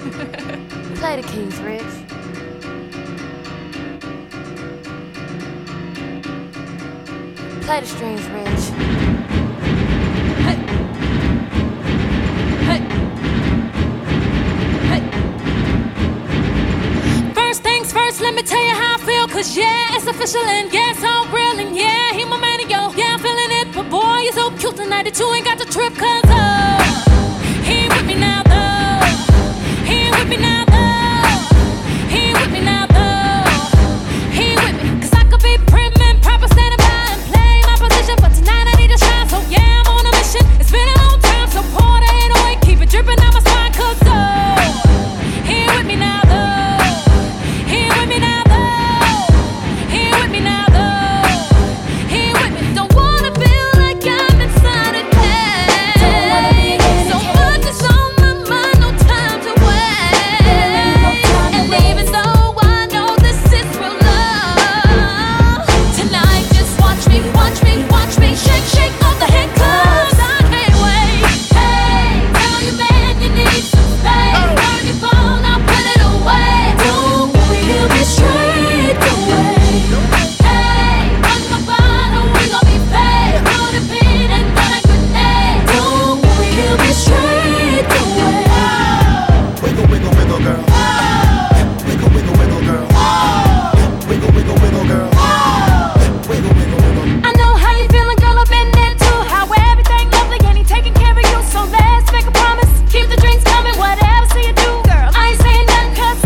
Play the keys, Rich. Play the strings, Rich. Hey. Hey. Hey. First things first, let me tell you how I feel. Cause yeah, it's official and yeah, it's all real. And yeah, he my man and yo, yeah, I'm feeling it. But boy, you're so cute tonight that you ain't got the trip. Cause he ain't with me now though. He ain't with me now though. He ain't with me now though. He ain't with me. Cause I could be prim and proper, standing by and play my position. But tonight I need to shine, so yeah, I'm on a mission. It's been a long time, so pour that 808, keep it dripping out my spine. Cause he ain't with me now though. He ain't with me now though. He ain't with me now though. He ain't with me. Don't wanna feel like I'm inside a cage. So much is on my mind, no time to wait. And even though I know this is real love, tonight just watch me, watch me, watch me shake, shake off the handcuffs. I can't wait. Hey, tell your man you need some space. Turn your phone, I'll put it away. Don't worry, he'll be straight away. Hey, run my bottle, we gon' be paid. Put a pin and then a grenade. Don't worry, he'll be straight away. Wiggle, wiggle, wiggle, girl. Wiggle, wiggle, wiggle, girl. Wiggle, wiggle, wiggle, girl. Wiggle, wiggle, wiggle. I know how you feeling, girl, I've been there too. How everything lovely and he taking care of you. So let's make a promise, keep the drinks coming, whatever say you do, girl. I ain't saying nothing cause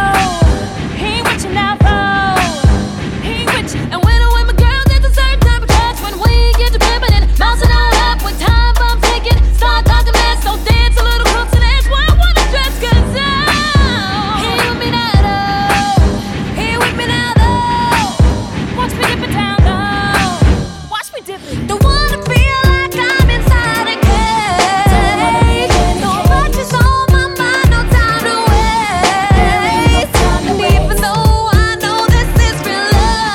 he ain't with you now though. He ain't with you. And when I'm with my girls, it's a certain type of touch. When we get to pimping and bouncing all up, when time bump taking, start talking mess, so dance a little crooks and that's why I wanna dress. Cause he ain't with me now though. He ain't with me now though. Watch me dip it down though. Watch me dip it. Don't wanna feel like I'm inside a cage. No much is on my mind, no time to waste. And even though I know this is real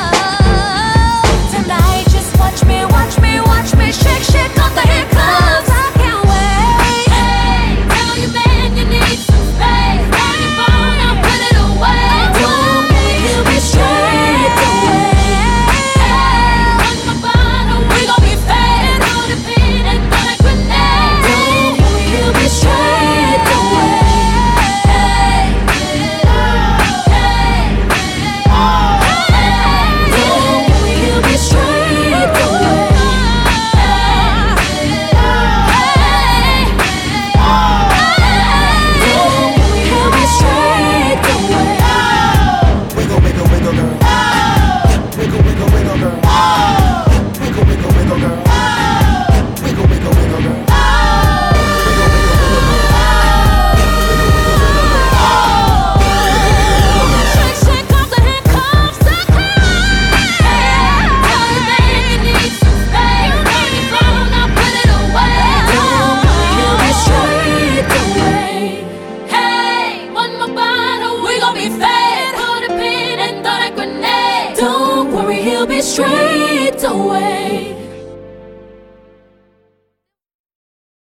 love, tonight just watch me, watch me, watch me shake, shake off the handcuffs. I can't wait. Hey, tell your man you need some space. Turn your phone, I'll put it away. Don't worry, he'll be straight away. Run my bottle, we gon' be fed. Put a pin and then a grenade. Don't worry, he'll be straight away. Don't worry, he'll be straight away. Don't worry, he'll be straight away. Wiggle, wiggle, wiggle, girl. Wiggle, wiggle, wiggle, girl. Wiggle, wiggle, wiggle, girl. Wiggle, wiggle, wiggle, girl. Shake, shake off the handcuffs. I can't wait. Tell your man you need some space. Turn your phone, I'll put it away. Don't worry, he'll be straight away. Hey, one more bottle, we gon' be fed. Put a pin and throw that grenade. Don't worry, he'll be straight away.